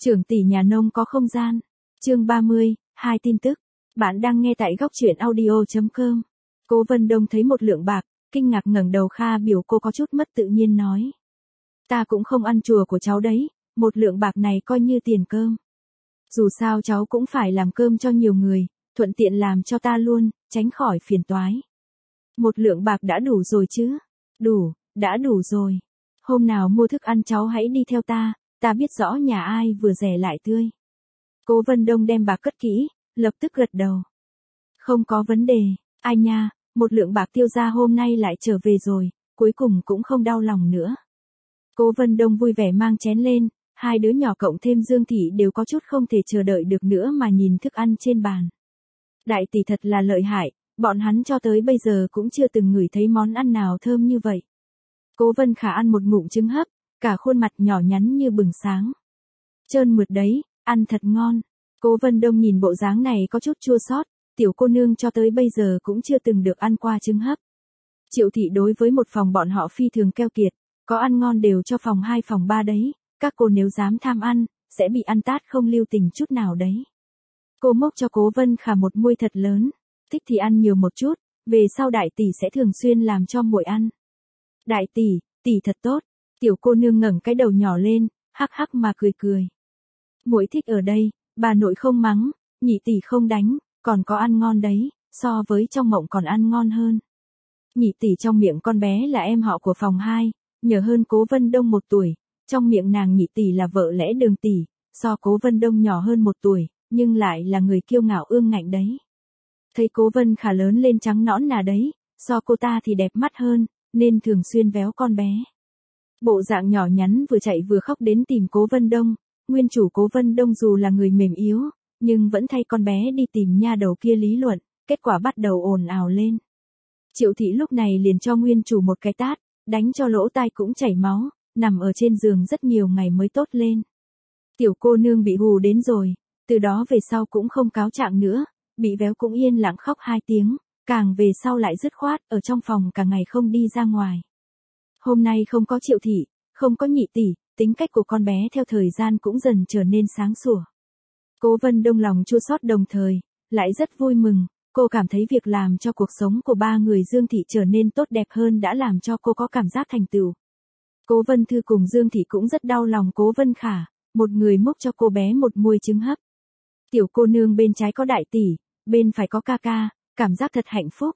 Trưởng tỷ nhà nông có không gian. Chương 30, hai tin tức. Bạn đang nghe tại góc truyện audio.com. Cố Vân Đông thấy một lượng bạc, kinh ngạc ngẩng đầu Kha biểu cô có chút mất tự nhiên nói. Ta cũng không ăn chùa của cháu đấy, một lượng bạc này coi như tiền cơm. Dù sao cháu cũng phải làm cơm cho nhiều người, thuận tiện làm cho ta luôn, tránh khỏi phiền toái. Một lượng bạc đã đủ rồi chứ? Đủ, đã đủ rồi. Hôm nào mua thức ăn cháu hãy đi theo ta biết rõ nhà ai vừa rẻ lại tươi. Cố Vân Đông đem bạc cất kỹ, lập tức gật đầu. Không có vấn đề, ai nha, một lượng bạc tiêu ra hôm nay lại trở về rồi, cuối cùng cũng không đau lòng nữa. Cố Vân Đông vui vẻ mang chén lên, hai đứa nhỏ cộng thêm Dương Thị đều có chút không thể chờ đợi được nữa mà nhìn thức ăn trên bàn. Đại tỷ thật là lợi hại, bọn hắn cho tới bây giờ cũng chưa từng ngửi thấy món ăn nào thơm như vậy. Cố Vân Khả ăn một ngụm trứng hấp, cả khuôn mặt nhỏ nhắn như bừng sáng. Trơn mượt đấy, ăn thật ngon. Cố Vân Đông nhìn bộ dáng này có chút chua xót, tiểu cô nương cho tới bây giờ cũng chưa từng được ăn qua trứng hấp. Triệu Thị đối với một phòng bọn họ phi thường keo kiệt, có ăn ngon đều cho phòng 2 phòng 3 đấy, các cô nếu dám tham ăn, sẽ bị ăn tát không lưu tình chút nào đấy. Cô mốc cho Cố Vân Khả một muôi thật lớn, thích thì ăn nhiều một chút, về sau đại tỷ sẽ thường xuyên làm cho muội ăn. Đại tỷ thật tốt, tiểu cô nương ngẩng cái đầu nhỏ lên, hắc hắc mà cười cười. Muội thích ở đây, bà nội không mắng, nhị tỷ không đánh, còn có ăn ngon đấy, so với trong mộng còn ăn ngon hơn. Nhị tỷ trong miệng con bé là em họ của phòng 2, nhờ hơn Cố Vân Đông 1 tuổi, trong miệng nàng nhị tỷ là vợ lẽ Đường tỷ, so Cố Vân Đông nhỏ hơn 1 tuổi, nhưng lại là người kiêu ngạo ương ngạnh đấy. Thấy Cố Vân Khả lớn lên trắng nõn nà đấy, so cô ta thì đẹp mắt hơn, nên thường xuyên véo con bé. Bộ dạng nhỏ nhắn vừa chạy vừa khóc đến tìm Cố Vân Đông, nguyên chủ Cố Vân Đông dù là người mềm yếu, nhưng vẫn thay con bé đi tìm nha đầu kia lý luận, kết quả bắt đầu ồn ào lên. Triệu Thị lúc này liền cho nguyên chủ một cái tát, đánh cho lỗ tai cũng chảy máu, nằm ở trên giường rất nhiều ngày mới tốt lên. Tiểu cô nương bị hù đến rồi, từ đó về sau cũng không cáo trạng nữa, bị véo cũng yên lặng khóc 2 tiếng, càng về sau lại dứt khoát ở trong phòng cả ngày không đi ra ngoài. Hôm nay không có Triệu Thị, không có nhị tỷ, tính cách của con bé theo thời gian cũng dần trở nên sáng sủa. Cố Vân Đông lòng chua xót đồng thời, lại rất vui mừng, cô cảm thấy việc làm cho cuộc sống của 3 người Dương Thị trở nên tốt đẹp hơn đã làm cho cô có cảm giác thành tựu. Cố Vân Thư cùng Dương Thị cũng rất đau lòng Cố Vân Khả, một người múc cho cô bé một muôi trứng hấp. Tiểu cô nương bên trái có đại tỷ, bên phải có ca ca, cảm giác thật hạnh phúc,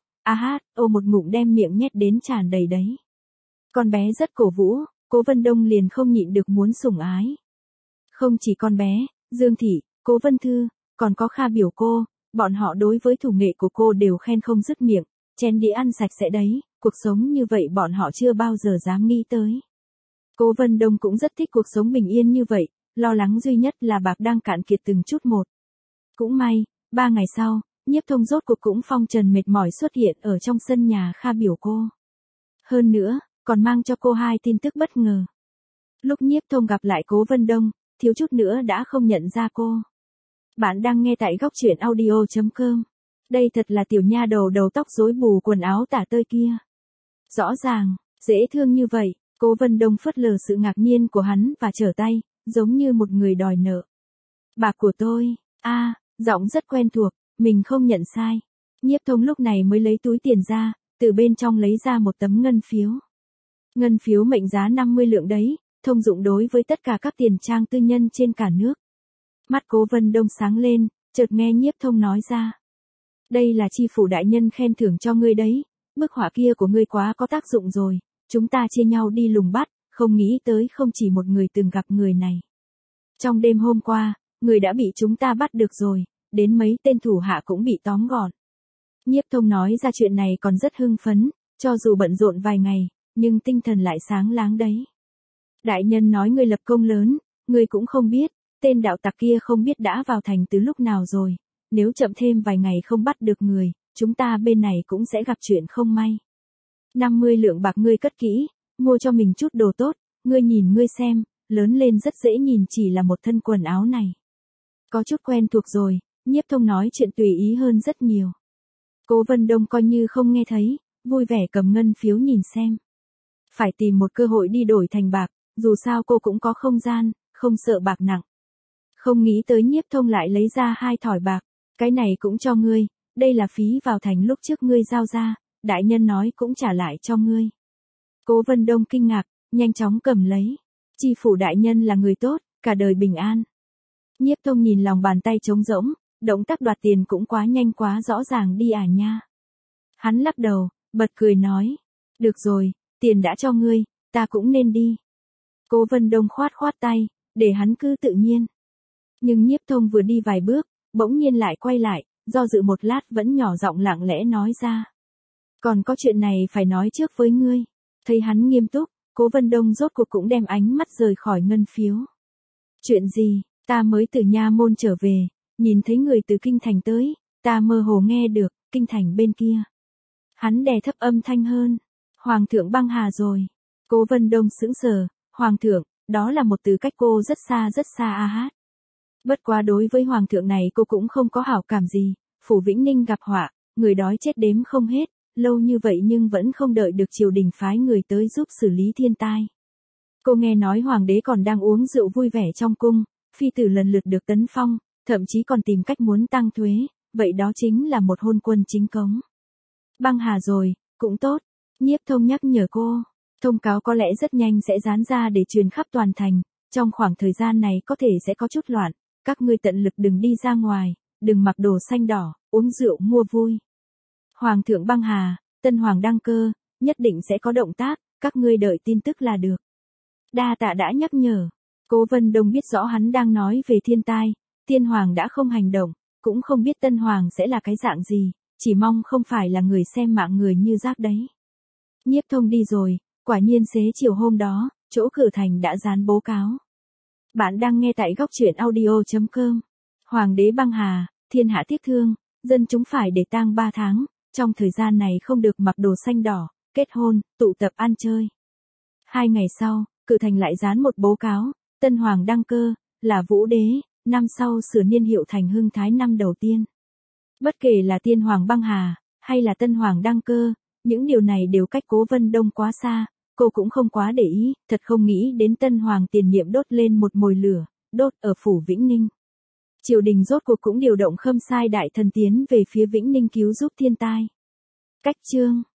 ô một ngụm đem miệng nhét đến tràn đầy đấy. Con bé rất cổ vũ, Cố Vân Đông liền không nhịn được muốn sủng ái. Không chỉ con bé, Dương Thị, Cố Vân Thư, còn có Kha biểu cô, bọn họ đối với thủ nghệ của cô đều khen không dứt miệng, chén đĩa ăn sạch sẽ đấy, cuộc sống như vậy bọn họ chưa bao giờ dám nghĩ tới. Cố Vân Đông cũng rất thích cuộc sống bình yên như vậy, lo lắng duy nhất là bạc đang cạn kiệt từng chút một. Cũng may, 3 ngày sau, Nhiếp Thông rốt cuộc cũng phong trần mệt mỏi xuất hiện ở trong sân nhà Kha biểu cô. Hơn nữa, còn mang cho cô 2 tin tức bất ngờ. Lúc Nhiếp Thông gặp lại Cố Vân Đông, thiếu chút nữa đã không nhận ra cô. Bạn đang nghe tại góc truyện audio.com. Đây thật là tiểu nha đầu đầu tóc rối bù quần áo tả tơi kia. Rõ ràng, dễ thương như vậy, Cố Vân Đông phớt lờ sự ngạc nhiên của hắn và trở tay, giống như một người đòi nợ. Bạc của tôi, giọng rất quen thuộc, mình không nhận sai. Nhiếp Thông lúc này mới lấy túi tiền ra, từ bên trong lấy ra một tấm ngân phiếu. Ngân phiếu mệnh giá 50 lượng đấy, thông dụng đối với tất cả các tiền trang tư nhân trên cả nước. Mắt Cố Vân Đông sáng lên, chợt nghe Nhiếp Thông nói ra. Đây là chi phủ đại nhân khen thưởng cho ngươi đấy, bức họa kia của ngươi quá có tác dụng rồi, chúng ta chia nhau đi lùng bắt, không nghĩ tới không chỉ một người từng gặp người này. Trong đêm hôm qua, người đã bị chúng ta bắt được rồi, đến mấy tên thủ hạ cũng bị tóm gọn. Nhiếp Thông nói ra chuyện này còn rất hưng phấn, cho dù bận rộn vài ngày, nhưng tinh thần lại sáng láng đấy. Đại nhân nói ngươi lập công lớn, ngươi cũng không biết, tên đạo tặc kia không biết đã vào thành từ lúc nào rồi, nếu chậm thêm vài ngày không bắt được người, chúng ta bên này cũng sẽ gặp chuyện không may. 50 lượng bạc ngươi cất kỹ, mua cho mình chút đồ tốt, ngươi nhìn ngươi xem, lớn lên rất dễ nhìn chỉ là một thân quần áo này. Có chút quen thuộc rồi, Nhiếp Thông nói chuyện tùy ý hơn rất nhiều. Cố Vân Đông coi như không nghe thấy, vui vẻ cầm ngân phiếu nhìn xem. Phải tìm một cơ hội đi đổi thành bạc, dù sao cô cũng có không gian, không sợ bạc nặng. Không nghĩ tới Nhiếp Thông lại lấy ra 2 thỏi bạc, cái này cũng cho ngươi, đây là phí vào thành lúc trước ngươi giao ra, đại nhân nói cũng trả lại cho ngươi. Cố Vân Đông kinh ngạc, nhanh chóng cầm lấy. Chi phủ đại nhân là người tốt, cả đời bình an. Nhiếp Thông nhìn lòng bàn tay trống rỗng, động tác đoạt tiền cũng quá nhanh quá rõ ràng đi à nha. Hắn lắc đầu, bật cười nói, được rồi, tiền đã cho ngươi, ta cũng nên đi. Cố Vân Đông khoát khoát tay, để hắn cứ tự nhiên. Nhưng Nhiếp Thông vừa đi vài bước, bỗng nhiên lại quay lại, do dự một lát vẫn nhỏ giọng lặng lẽ nói ra. Còn có chuyện này phải nói trước với ngươi. Thấy hắn nghiêm túc, Cố Vân Đông rốt cuộc cũng đem ánh mắt rời khỏi ngân phiếu. Chuyện gì, ta mới từ nha môn trở về, nhìn thấy người từ kinh thành tới, ta mơ hồ nghe được, kinh thành bên kia. Hắn đè thấp âm thanh hơn. Hoàng thượng băng hà rồi. Cố Vân Đông sững sờ, Hoàng thượng, đó là một từ cách cô rất xa a hát. Bất quá đối với Hoàng thượng này cô cũng không có hảo cảm gì, phủ Vĩnh Ninh gặp họa, người đói chết đếm không hết, lâu như vậy nhưng vẫn không đợi được triều đình phái người tới giúp xử lý thiên tai. Cô nghe nói Hoàng đế còn đang uống rượu vui vẻ trong cung, phi tử lần lượt được tấn phong, thậm chí còn tìm cách muốn tăng thuế, vậy đó chính là một hôn quân chính cống. Băng hà rồi, cũng tốt. Nhiếp Thông nhắc nhở cô, thông cáo có lẽ rất nhanh sẽ dán ra để truyền khắp toàn thành, trong khoảng thời gian này có thể sẽ có chút loạn, các ngươi tận lực đừng đi ra ngoài, đừng mặc đồ xanh đỏ, uống rượu mua vui. Hoàng thượng băng hà, tân hoàng đăng cơ, nhất định sẽ có động tác, các ngươi đợi tin tức là được. Đa tạ đã nhắc nhở. Cố Vân Đông biết rõ hắn đang nói về thiên tai, tiên hoàng đã không hành động, cũng không biết tân hoàng sẽ là cái dạng gì, chỉ mong không phải là người xem mạng người như rác đấy. Nhiếp Thông đi rồi, quả nhiên xế chiều hôm đó, chỗ cửa thành đã dán bố cáo. Bạn đang nghe tại góc truyện audio.com. Hoàng đế băng hà, thiên hạ tiếc thương, dân chúng phải để tang 3 tháng, trong thời gian này không được mặc đồ xanh đỏ, kết hôn, tụ tập ăn chơi. 2 ngày sau, cửa thành lại dán một bố cáo, tân hoàng đăng cơ, là Vũ đế, năm sau sửa niên hiệu thành Hưng Thái năm đầu tiên. Bất kể là tiên hoàng băng hà, hay là tân hoàng đăng cơ, những điều này đều cách Cố Vân Đông quá xa, cô cũng không quá để ý, thật không nghĩ đến tân hoàng tiền nhiệm đốt lên một mồi lửa, đốt ở phủ Vĩnh Ninh. Triều đình rốt cuộc cũng điều động Khâm Sai đại thần tiến về phía Vĩnh Ninh cứu giúp thiên tai. Cách chương